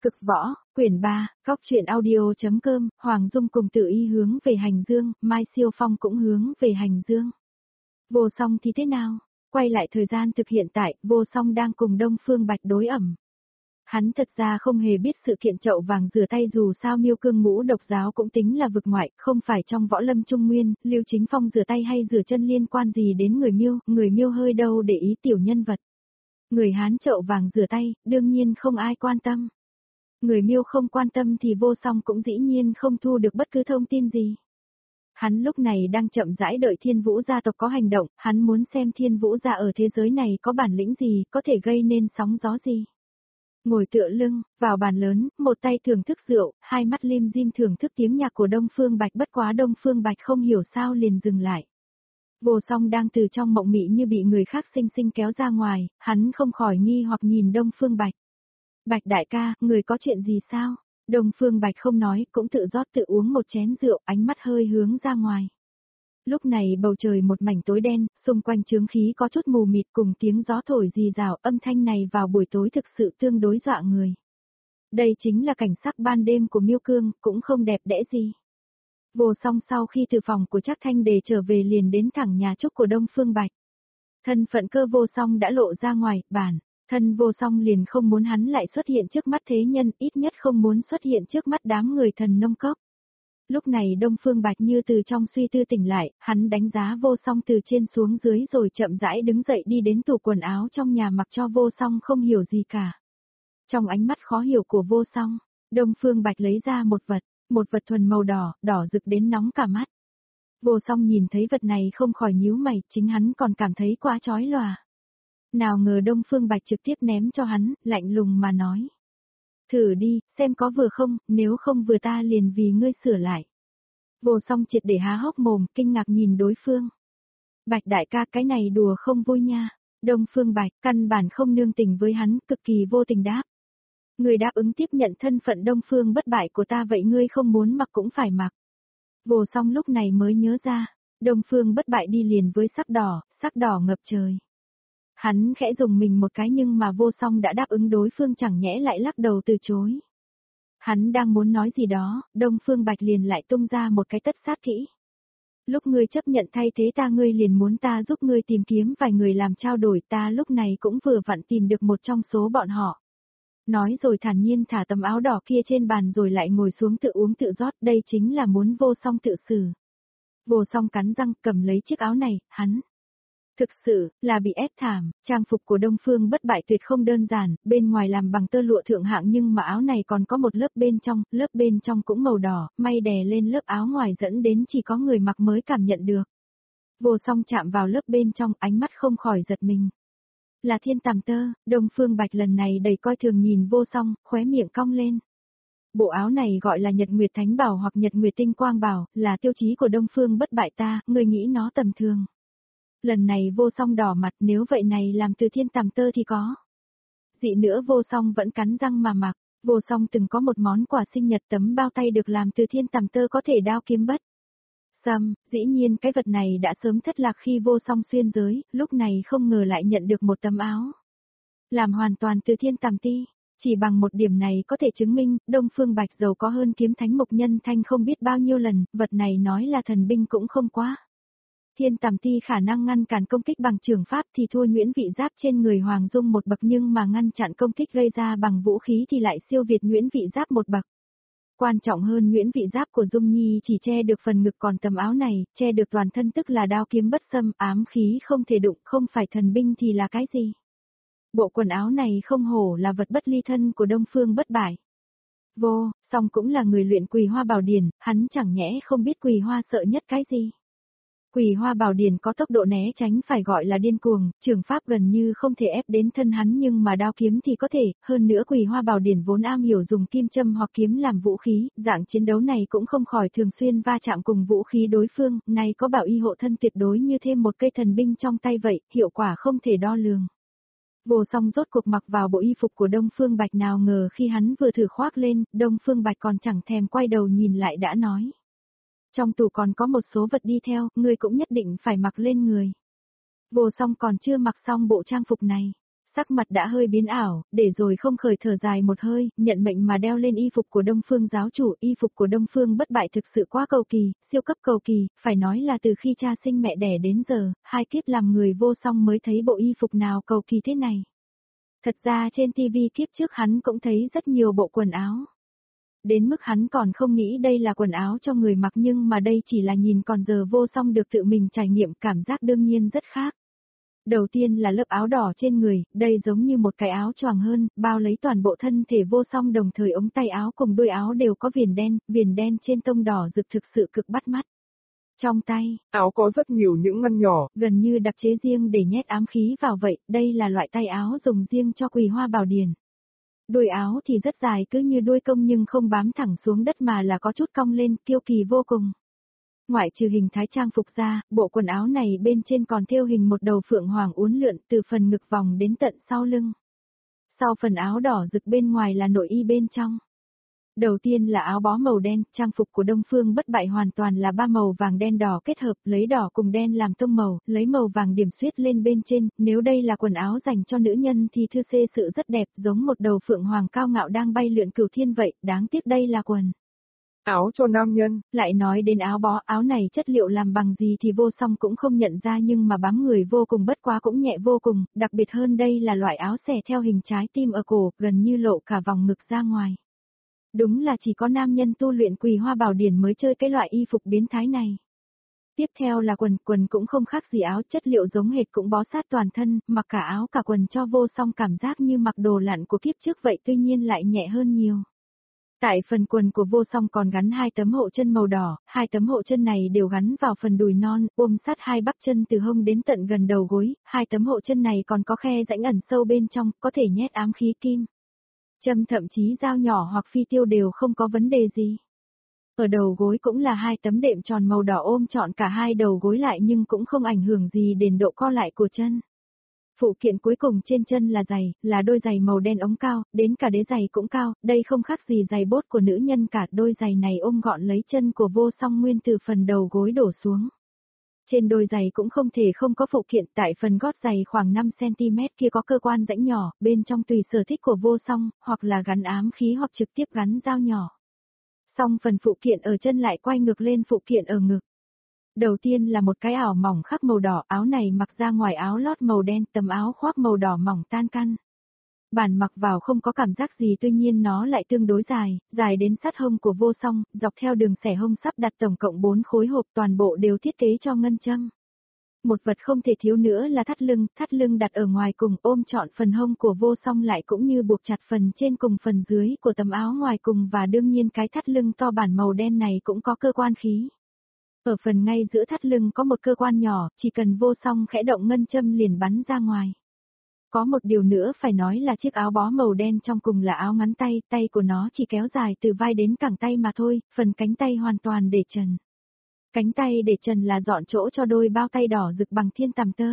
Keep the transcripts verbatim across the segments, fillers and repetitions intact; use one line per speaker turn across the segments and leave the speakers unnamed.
Cực võ, quyển ba, góc truyện audio.com, Hoàng Dung cùng Tự Y hướng về Hành Dương, Mai Siêu Phong cũng hướng về Hành Dương. Vô Song thì thế nào? Quay lại thời gian thực hiện tại, Vô Song đang cùng Đông Phương Bạch đối ẩm. Hắn thật ra không hề biết sự kiện chậu vàng rửa tay, dù sao Miêu Cương Ngũ Độc giáo cũng tính là vực ngoại, không phải trong võ lâm Trung Nguyên, Lưu Chính Phong rửa tay hay rửa chân liên quan gì đến người Miêu, người Miêu hơi đâu để ý tiểu nhân vật. Người Hán chậu vàng rửa tay, đương nhiên không ai quan tâm. Người Miêu không quan tâm thì Vô Song cũng dĩ nhiên không thu được bất cứ thông tin gì. Hắn lúc này đang chậm rãi đợi Thiên Vũ gia tộc có hành động, hắn muốn xem Thiên Vũ gia ở thế giới này có bản lĩnh gì, có thể gây nên sóng gió gì. Ngồi tựa lưng, vào bàn lớn, một tay thưởng thức rượu, hai mắt lim dim thưởng thức tiếng nhạc của Đông Phương Bạch, bất quá Đông Phương Bạch không hiểu sao liền dừng lại. Vô Song đang từ trong mộng mị như bị người khác xinh xinh kéo ra ngoài, hắn không khỏi nghi hoặc nhìn Đông Phương Bạch. Bạch đại ca, người có chuyện gì sao? Đông Phương Bạch không nói, cũng tự rót tự uống một chén rượu, ánh mắt hơi hướng ra ngoài. Lúc này bầu trời một mảnh tối đen, xung quanh chướng khí có chút mù mịt cùng tiếng gió thổi rì rào, âm thanh này vào buổi tối thực sự tương đối dọa người. Đây chính là cảnh sắc ban đêm của Miêu Cương, cũng không đẹp đẽ gì. Vô Song sau khi từ phòng của Trác Thanh Đề trở về liền đến thẳng nhà trúc của Đông Phương Bạch. Thân phận Cơ Vô Song đã lộ ra ngoài, bản thân Vô Song liền không muốn hắn lại xuất hiện trước mắt thế nhân, ít nhất không muốn xuất hiện trước mắt đám người Thần Nông Cốc. Lúc này Đông Phương Bạch như từ trong suy tư tỉnh lại, hắn đánh giá Vô Song từ trên xuống dưới rồi chậm rãi đứng dậy đi đến tủ quần áo trong nhà mặc cho Vô Song không hiểu gì cả. Trong ánh mắt khó hiểu của Vô Song, Đông Phương Bạch lấy ra một vật, một vật thuần màu đỏ, đỏ rực đến nóng cả mắt. Vô Song nhìn thấy vật này không khỏi nhíu mày, chính hắn còn cảm thấy quá chói lòa. Nào ngờ Đông Phương Bạch trực tiếp ném cho hắn, lạnh lùng mà nói. Thử đi, xem có vừa không, nếu không vừa ta liền vì ngươi sửa lại. Vô Song triệt để há hốc mồm, kinh ngạc nhìn đối phương. Bạch đại ca, cái này đùa không vui nha. Đông Phương Bạch căn bản không nương tình với hắn, cực kỳ vô tình đáp. Ngươi đáp ứng tiếp nhận thân phận Đông Phương bất bại của ta, vậy ngươi không muốn mặc cũng phải mặc. Vô Song lúc này mới nhớ ra, Đông Phương bất bại đi liền với sắc đỏ, sắc đỏ ngập trời. Hắn khẽ dùng mình một cái nhưng mà Vô Song đã đáp ứng đối phương, chẳng nhẽ lại lắc đầu từ chối. Hắn đang muốn nói gì đó, Đông Phương Bạch liền lại tung ra một cái tất sát kỹ. Lúc ngươi chấp nhận thay thế ta, ngươi liền muốn ta giúp ngươi tìm kiếm vài người làm trao đổi, ta lúc này cũng vừa vặn tìm được một trong số bọn họ. Nói rồi thản nhiên thả tấm áo đỏ kia trên bàn rồi lại ngồi xuống tự uống tự rót, đây chính là muốn Vô Song tự xử. Vô Song cắn răng cầm lấy chiếc áo này, hắn. Thực sự, là bị ép thảm, trang phục của Đông Phương bất bại tuyệt không đơn giản, bên ngoài làm bằng tơ lụa thượng hạng nhưng mà áo này còn có một lớp bên trong, lớp bên trong cũng màu đỏ, may đè lên lớp áo ngoài dẫn đến chỉ có người mặc mới cảm nhận được. Vô Song chạm vào lớp bên trong, ánh mắt không khỏi giật mình. Là thiên tàm tơ, Đông Phương Bạch lần này đầy coi thường nhìn Vô Song, khóe miệng cong lên. Bộ áo này gọi là Nhật Nguyệt Thánh Bảo hoặc Nhật Nguyệt Tinh Quang Bảo, là tiêu chí của Đông Phương bất bại ta, người nghĩ nó tầm thường. Lần này Vô Song đỏ mặt, nếu vậy này làm từ thiên tàm tơ thì có. Dị nữa Vô Song vẫn cắn răng mà mặc, Vô Song từng có một món quà sinh nhật tấm bao tay được làm từ thiên tàm tơ có thể đao kiếm bất. Xăm, dĩ nhiên cái vật này đã sớm thất lạc khi Vô Song xuyên giới, lúc này không ngờ lại nhận được một tấm áo. Làm hoàn toàn từ thiên tàm ti, chỉ bằng một điểm này có thể chứng minh, Đông Phương Bạch giàu có hơn kiếm thánh Mục Nhân Thanh không biết bao nhiêu lần, vật này nói là thần binh cũng không quá. Thiên tàm ti khả năng ngăn cản công kích bằng trường pháp thì thua nhuyễn vị giáp trên người Hoàng Dung một bậc, nhưng mà ngăn chặn công kích gây ra bằng vũ khí thì lại siêu việt nhuyễn vị giáp một bậc. Quan trọng hơn, nhuyễn vị giáp của Dung Nhi chỉ che được phần ngực, còn tấm áo này, che được toàn thân, tức là đao kiếm bất xâm, ám khí không thể đụng, không phải thần binh thì là cái gì? Bộ quần áo này không hổ là vật bất ly thân của Đông Phương bất bại. Vô Song cũng là người luyện Quỳ Hoa Bảo Điển, hắn chẳng nhẽ không biết Quỳ Hoa sợ nhất cái gì? Quỳ Hoa Bảo Điển có tốc độ né tránh phải gọi là điên cuồng, trường pháp gần như không thể ép đến thân hắn nhưng mà đao kiếm thì có thể, hơn nữa Quỳ Hoa Bảo Điển vốn am hiểu dùng kim châm hoặc kiếm làm vũ khí, dạng chiến đấu này cũng không khỏi thường xuyên va chạm cùng vũ khí đối phương, nay có bảo y hộ thân tuyệt đối như thêm một cây thần binh trong tay vậy, hiệu quả không thể đo lường. Vô Song rốt cuộc mặc vào bộ y phục của Đông Phương Bạch, nào ngờ khi hắn vừa thử khoác lên, Đông Phương Bạch còn chẳng thèm quay đầu nhìn lại đã nói. Trong tủ còn có một số vật đi theo, ngươi cũng nhất định phải mặc lên người. Vô Song còn chưa mặc xong bộ trang phục này, Sắc mặt đã hơi biến ảo, để rồi không khởi thở dài một hơi, nhận mệnh mà đeo lên y phục của Đông Phương giáo chủ. Y phục của Đông Phương bất bại thực sự quá cầu kỳ, siêu cấp cầu kỳ, phải nói là từ khi cha sinh mẹ đẻ đến giờ, hai kiếp làm người vô song mới thấy bộ y phục nào cầu kỳ thế này. Thật ra trên ti vi kiếp trước hắn cũng thấy rất nhiều bộ quần áo. Đến mức hắn còn không nghĩ đây là quần áo cho người mặc, nhưng mà đây chỉ là nhìn, còn giờ vô song được tự mình trải nghiệm, cảm giác đương nhiên rất khác. Đầu tiên là lớp áo đỏ trên người, đây giống như một cái áo choàng hơn, bao lấy toàn bộ thân thể vô song, đồng thời ống tay áo cùng đuôi áo đều có viền đen, viền đen trên tông đỏ rực thực sự cực bắt mắt. Trong tay,
áo có rất nhiều những ngăn nhỏ,
gần như đặc chế riêng để nhét ám khí vào vậy, đây là loại tay áo dùng riêng cho Quỳ Hoa Bảo Điển. Đuôi áo thì rất dài, cứ như đuôi công nhưng không bám thẳng xuống đất mà là có chút cong lên, kiêu kỳ vô cùng. Ngoại trừ hình thái trang phục ra, bộ quần áo này bên trên còn thêu hình một đầu phượng hoàng uốn lượn từ phần ngực vòng đến tận sau lưng. Sau phần áo đỏ rực bên ngoài là nội y bên trong. Đầu tiên là áo bó màu đen, trang phục của Đông Phương bất bại hoàn toàn là ba màu vàng đen đỏ kết hợp, lấy đỏ cùng đen làm tông màu, lấy màu vàng điểm xuyết lên bên trên, nếu đây là quần áo dành cho nữ nhân thì thư xê sự rất đẹp, giống một đầu phượng hoàng cao ngạo đang bay lượn cửu thiên vậy, đáng tiếc đây là quần
áo cho nam nhân.
Lại nói đến áo bó, áo này chất liệu làm bằng gì thì vô song cũng không nhận ra, nhưng mà bám người vô cùng, bất quá cũng nhẹ vô cùng, đặc biệt hơn đây là loại áo xẻ theo hình trái tim ở cổ, gần như lộ cả vòng ngực ra ngoài. Đúng là chỉ có nam nhân tu luyện Quỳ Hoa Bảo Điển mới chơi cái loại y phục biến thái này. Tiếp theo là quần, quần cũng không khác gì áo, chất liệu giống hệt cũng bó sát toàn thân, mặc cả áo cả quần cho vô song cảm giác như mặc đồ lặn của kiếp trước vậy, tuy nhiên lại nhẹ hơn nhiều. Tại phần quần của vô song còn gắn hai tấm hộ chân màu đỏ, hai tấm hộ chân này đều gắn vào phần đùi non, ôm sát hai bắp chân từ hông đến tận gần đầu gối, hai tấm hộ chân này còn có khe rãnh ẩn sâu bên trong, có thể nhét ám khí kim châm, thậm chí dao nhỏ hoặc phi tiêu đều không có vấn đề gì. Ở đầu gối cũng là hai tấm đệm tròn màu đỏ ôm trọn cả hai đầu gối lại, nhưng cũng không ảnh hưởng gì đến độ co lại của chân. Phụ kiện cuối cùng trên chân là giày, là đôi giày màu đen ống cao, đến cả đế giày cũng cao, đây không khác gì giày bốt của nữ nhân cả, đôi giày này ôm gọn lấy chân của vô song nguyên từ phần đầu gối đổ xuống. Trên đôi giày cũng không thể không có phụ kiện, tại phần gót giày khoảng năm xăng ti mét kia có cơ quan rãnh nhỏ, bên trong tùy sở thích của vô song, hoặc là gắn ám khí hoặc trực tiếp gắn dao nhỏ. Xong phần phụ kiện ở chân lại quay ngược lên phụ kiện ở ngực. Đầu tiên là một cái áo mỏng khắc màu đỏ, áo này mặc ra ngoài áo lót màu đen, tấm áo khoác màu đỏ mỏng tan căn. Bản mặc vào không có cảm giác gì, tuy nhiên nó lại tương đối dài, dài đến sát hông của vô song, dọc theo đường xẻ hông sắp đặt tổng cộng bốn khối hộp, toàn bộ đều thiết kế cho ngân châm. Một vật không thể thiếu nữa là thắt lưng, thắt lưng đặt ở ngoài cùng, ôm trọn phần hông của vô song lại, cũng như buộc chặt phần trên cùng phần dưới của tấm áo ngoài cùng, và đương nhiên cái thắt lưng to bản màu đen này cũng có cơ quan khí. Ở phần ngay giữa thắt lưng có một cơ quan nhỏ, chỉ cần vô song khẽ động ngân châm liền bắn ra ngoài. Có một điều nữa phải nói là chiếc áo bó màu đen trong cùng là áo ngắn tay, tay của nó chỉ kéo dài từ vai đến cẳng tay mà thôi, phần cánh tay hoàn toàn để trần. Cánh tay để trần là dọn chỗ cho đôi bao tay đỏ rực bằng thiên tàm tơ.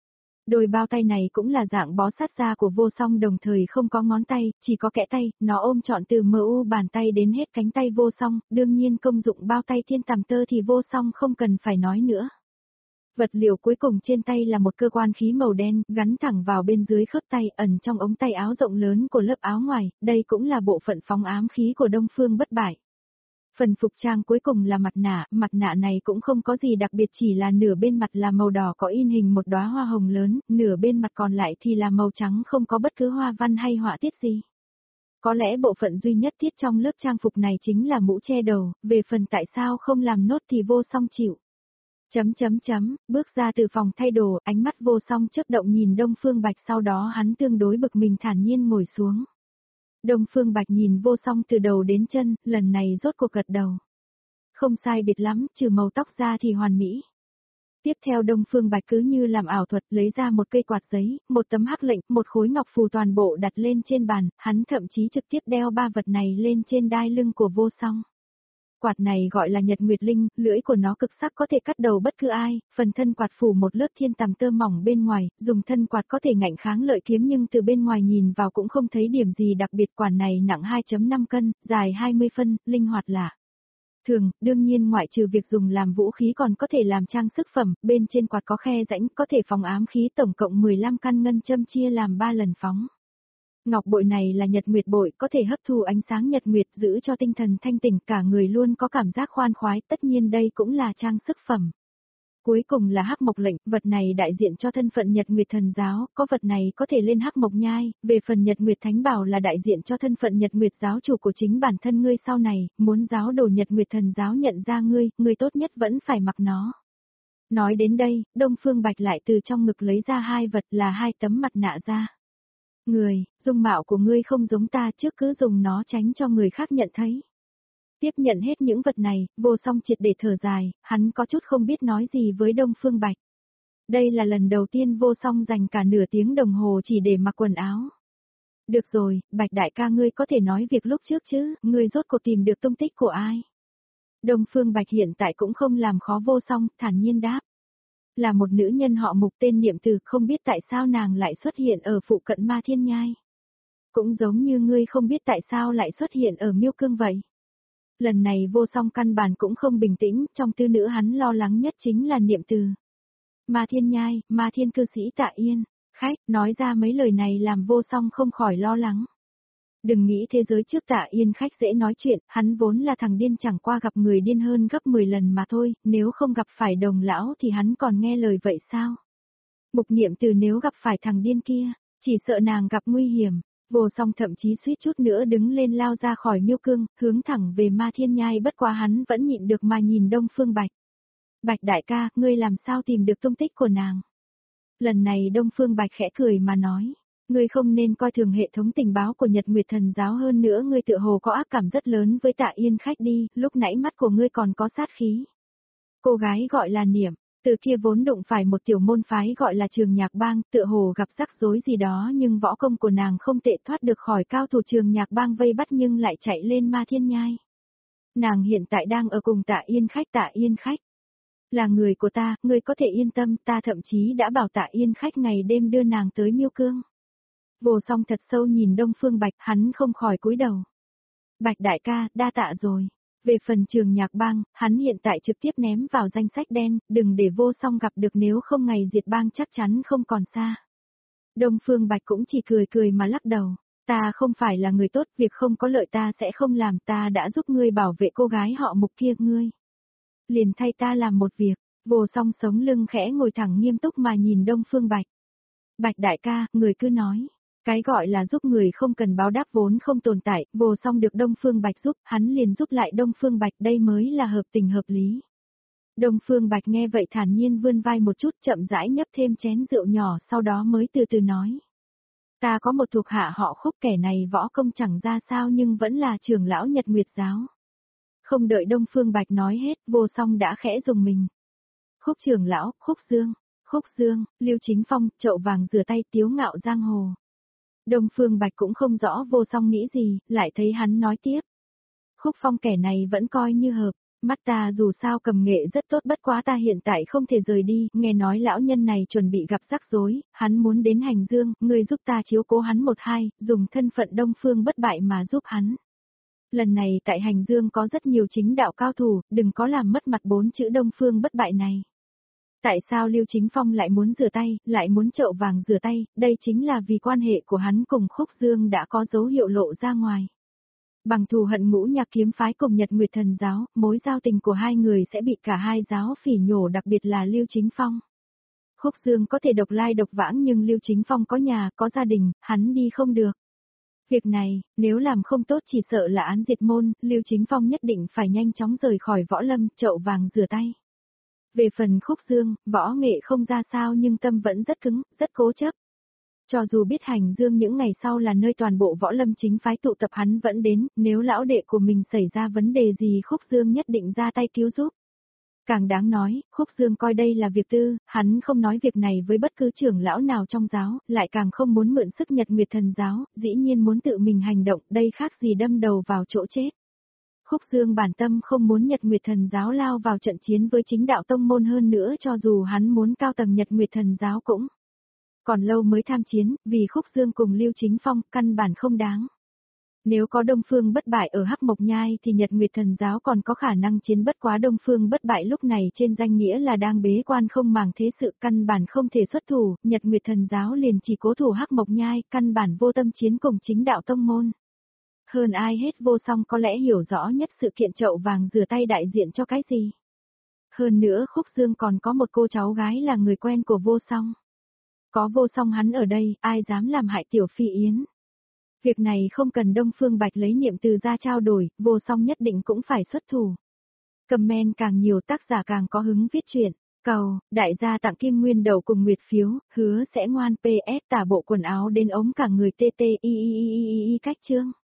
Đôi bao tay này cũng là dạng bó sát da của vô song, đồng thời không có ngón tay, chỉ có kẽ tay, nó ôm trọn từ em u bàn tay đến hết cánh tay vô song, đương nhiên công dụng bao tay thiên tàm tơ thì vô song không cần phải nói nữa. Vật liệu cuối cùng trên tay là một cơ quan khí màu đen, gắn thẳng vào bên dưới khớp tay, ẩn trong ống tay áo rộng lớn của lớp áo ngoài, đây cũng là bộ phận phóng ám khí của Đông Phương bất bại. Phần phục trang cuối cùng là mặt nạ, mặt nạ này cũng không có gì đặc biệt, chỉ là nửa bên mặt là màu đỏ có in hình một đóa hoa hồng lớn, nửa bên mặt còn lại thì là màu trắng không có bất cứ hoa văn hay họa tiết gì. Có lẽ bộ phận duy nhất tiết trong lớp trang phục này chính là mũ che đầu, về phần tại sao không làm nốt thì vô song chịu. Chấm chấm chấm, bước ra từ phòng thay đồ, ánh mắt vô song chớp động nhìn Đông Phương Bạch, sau đó hắn tương đối bực mình thản nhiên ngồi xuống. Đông Phương Bạch nhìn vô song từ đầu đến chân, lần này rốt cuộc gật đầu. Không sai biệt lắm, trừ màu tóc ra thì hoàn mỹ. Tiếp theo Đông Phương Bạch cứ như làm ảo thuật, lấy ra một cây quạt giấy, một tấm hắc lệnh, một khối ngọc phù, toàn bộ đặt lên trên bàn, hắn thậm chí trực tiếp đeo ba vật này lên trên đai lưng của vô song. Quạt này gọi là Nhật Nguyệt Linh, lưỡi của nó cực sắc có thể cắt đầu bất cứ ai, phần thân quạt phủ một lớp thiên tàm tơ mỏng bên ngoài, dùng thân quạt có thể ngạnh kháng lợi kiếm, nhưng từ bên ngoài nhìn vào cũng không thấy điểm gì đặc biệt. Quản này nặng hai phẩy năm cân, dài hai mươi phân, linh hoạt lạ. Thường, đương nhiên ngoại trừ việc dùng làm vũ khí còn có thể làm trang sức phẩm, bên trên quạt có khe rãnh, có thể phòng ám khí, tổng cộng mười lăm căn ngân châm chia làm ba lần phóng. Ngọc bội này là nhật nguyệt bội, có thể hấp thu ánh sáng nhật nguyệt, giữ cho tinh thần thanh tỉnh, cả người luôn có cảm giác khoan khoái, tất nhiên đây cũng là trang sức phẩm. Cuối cùng là hắc mộc lệnh, vật này đại diện cho thân phận Nhật Nguyệt Thần Giáo, có vật này có thể lên hắc mộc nhai, về phần Nhật Nguyệt Thánh Bảo là đại diện cho thân phận Nhật Nguyệt giáo chủ của chính bản thân ngươi sau này, muốn giáo đồ Nhật Nguyệt Thần Giáo nhận ra ngươi, ngươi tốt nhất vẫn phải mặc nó. Nói đến đây, Đông Phương Bạch lại từ trong ngực lấy ra hai vật là hai tấm mặt nạ ra. Người, dung mạo của ngươi không giống ta, trước cứ dùng nó tránh cho người khác nhận thấy. Tiếp nhận hết những vật này, Vô Song triệt để thở dài, hắn có chút không biết nói gì với Đông Phương Bạch. Đây là lần đầu tiên Vô Song dành cả nửa tiếng đồng hồ chỉ để mặc quần áo. Được rồi, Bạch đại ca ngươi có thể nói việc lúc trước chứ, ngươi rốt cuộc tìm được tung tích của ai? Đông Phương Bạch hiện tại cũng không làm khó Vô Song, thản nhiên đáp. Là một nữ nhân họ Mục tên Niệm Từ, không biết tại sao nàng lại xuất hiện ở phụ cận Ma Thiên Nhai. Cũng giống như ngươi không biết tại sao lại xuất hiện ở Miêu Cương vậy. Lần này Vô Song căn bản cũng không bình tĩnh, trong tư nữ hắn lo lắng nhất chính là Niệm Từ. Ma Thiên Nhai, Ma Thiên cư sĩ Tạ Yên, khách, nói ra mấy lời này làm Vô Song không khỏi lo lắng. Đừng nghĩ thế giới trước Tạ Yên khách dễ nói chuyện, hắn vốn là thằng điên chẳng qua gặp người điên hơn gấp mười lần mà thôi, nếu không gặp phải đồng lão thì hắn còn nghe lời vậy sao? Mục Niệm Từ nếu gặp phải thằng điên kia, chỉ sợ nàng gặp nguy hiểm. Vô Song thậm chí suýt chút nữa đứng lên lao ra khỏi Miêu Cương, hướng thẳng về Ma Thiên Nhai, bất quá hắn vẫn nhịn được mà nhìn Đông Phương Bạch. Bạch đại ca, ngươi làm sao tìm được tung tích của nàng? Lần này Đông Phương Bạch khẽ cười mà nói, ngươi không nên coi thường hệ thống tình báo của Nhật Nguyệt Thần Giáo, hơn nữa ngươi tựa hồ có ác cảm rất lớn với Tạ Yên khách đi, lúc nãy mắt của ngươi còn có sát khí. Cô gái gọi là Niệm, từ kia vốn đụng phải một tiểu môn phái gọi là Trường Nhạc Bang, tựa hồ gặp rắc rối gì đó, nhưng võ công của nàng không tệ, thoát được khỏi cao thủ Trường Nhạc Bang vây bắt nhưng lại chạy lên Ma Thiên Nhai. Nàng hiện tại đang ở cùng Tạ Yên khách, Tạ Yên khách là người của ta, ngươi có thể yên tâm, ta thậm chí đã bảo Tạ Yên khách ngày đêm đưa nàng tới Miêu Cương. Vô Song thật sâu nhìn Đông Phương Bạch, hắn không khỏi cúi đầu. Bạch đại ca, đa tạ rồi. Về phần Trường Nhạc Bang, hắn hiện tại trực tiếp ném vào danh sách đen, đừng để Vô Song gặp được, nếu không ngày diệt bang chắc chắn không còn xa. Đông Phương Bạch cũng chỉ cười cười mà lắc đầu. Ta không phải là người tốt, việc không có lợi ta sẽ không làm, ta đã giúp ngươi bảo vệ cô gái họ Mục kia, ngươi liền thay ta làm một việc. Vô Song sống lưng khẽ ngồi thẳng nghiêm túc mà nhìn Đông Phương Bạch. Bạch đại ca, người cứ nói. Cái gọi là giúp người không cần báo đáp vốn không tồn tại, Vô Song được Đông Phương Bạch giúp, hắn liền giúp lại Đông Phương Bạch, đây mới là hợp tình hợp lý. Đông Phương Bạch nghe vậy thản nhiên vươn vai một chút, chậm rãi nhấp thêm chén rượu nhỏ, sau đó mới từ từ nói. Ta có một thuộc hạ họ Khúc, kẻ này võ công chẳng ra sao nhưng vẫn là trưởng lão Nhật Nguyệt giáo. Không đợi Đông Phương Bạch nói hết, Vô Song đã khẽ dùng mình. Khúc trưởng lão, Khúc Dương, Khúc Dương, Lưu Chính Phong, chậu vàng rửa tay, tiếu ngạo giang hồ. Đông Phương Bạch cũng không rõ Vô Song nghĩ gì, lại thấy hắn nói tiếp. Khúc Phong kẻ này vẫn coi như hợp, mắt ta dù sao cầm nghệ rất tốt, bất quá ta hiện tại không thể rời đi, nghe nói lão nhân này chuẩn bị gặp rắc rối, hắn muốn đến Hành Dương, ngươi giúp ta chiếu cố hắn một hai, dùng thân phận Đông Phương bất bại mà giúp hắn. Lần này tại Hành Dương có rất nhiều chính đạo cao thủ, đừng có làm mất mặt bốn chữ Đông Phương bất bại này. Tại sao Lưu Chính Phong lại muốn rửa tay, lại muốn chậu vàng rửa tay, đây chính là vì quan hệ của hắn cùng Khúc Dương đã có dấu hiệu lộ ra ngoài. Bằng thù hận Ngũ Nhạc kiếm phái cùng Nhật Nguyệt Thần giáo, mối giao tình của hai người sẽ bị cả hai giáo phỉ nhổ, đặc biệt là Lưu Chính Phong. Khúc Dương có thể độc lai độc vãng nhưng Lưu Chính Phong có nhà, có gia đình, hắn đi không được. Việc này, nếu làm không tốt chỉ sợ là án diệt môn, Lưu Chính Phong nhất định phải nhanh chóng rời khỏi võ lâm, chậu vàng rửa tay. Về phần Khúc Dương, võ nghệ không ra sao nhưng tâm vẫn rất cứng, rất cố chấp. Cho dù biết Hành Dương những ngày sau là nơi toàn bộ võ lâm chính phái tụ tập, hắn vẫn đến, nếu lão đệ của mình xảy ra vấn đề gì Khúc Dương nhất định ra tay cứu giúp. Càng đáng nói, Khúc Dương coi đây là việc tư, hắn không nói việc này với bất cứ trưởng lão nào trong giáo, lại càng không muốn mượn sức Nhật Nguyệt Thần giáo, dĩ nhiên muốn tự mình hành động, đây khác gì đâm đầu vào chỗ chết. Khúc Dương bản tâm không muốn Nhật Nguyệt Thần giáo lao vào trận chiến với chính đạo tông môn, hơn nữa cho dù hắn muốn cao tầng Nhật Nguyệt Thần giáo cũng còn lâu mới tham chiến, vì Khúc Dương cùng Lưu Chính Phong căn bản không đáng. Nếu có Đông Phương bất bại ở Hắc Mộc Nhai thì Nhật Nguyệt Thần Giáo còn có khả năng chiến, bất quá Đông Phương bất bại lúc này trên danh nghĩa là đang bế quan không màng thế sự, căn bản không thể xuất thủ, Nhật Nguyệt Thần Giáo liền chỉ cố thủ Hắc Mộc Nhai, căn bản vô tâm chiến cùng chính đạo tông môn. Hơn ai hết Vô Song có lẽ hiểu rõ nhất sự kiện chậu vàng rửa tay đại diện cho cái gì. Hơn nữa Khúc Dương còn có một cô cháu gái là người quen của Vô Song. Có Vô Song hắn ở đây, ai dám làm hại Tiểu Phi Yến. Việc này không cần Đông Phương Bạch lấy niệm từ ra trao đổi, Vô Song nhất định cũng phải xuất thủ. Comment càng nhiều tác giả càng có hứng viết truyện. Cầu, đại gia tặng kim nguyên đầu cùng nguyệt phiếu, hứa sẽ ngoan pê ét tả bộ quần áo đến ống cả người tê tê y y y y y cách chương.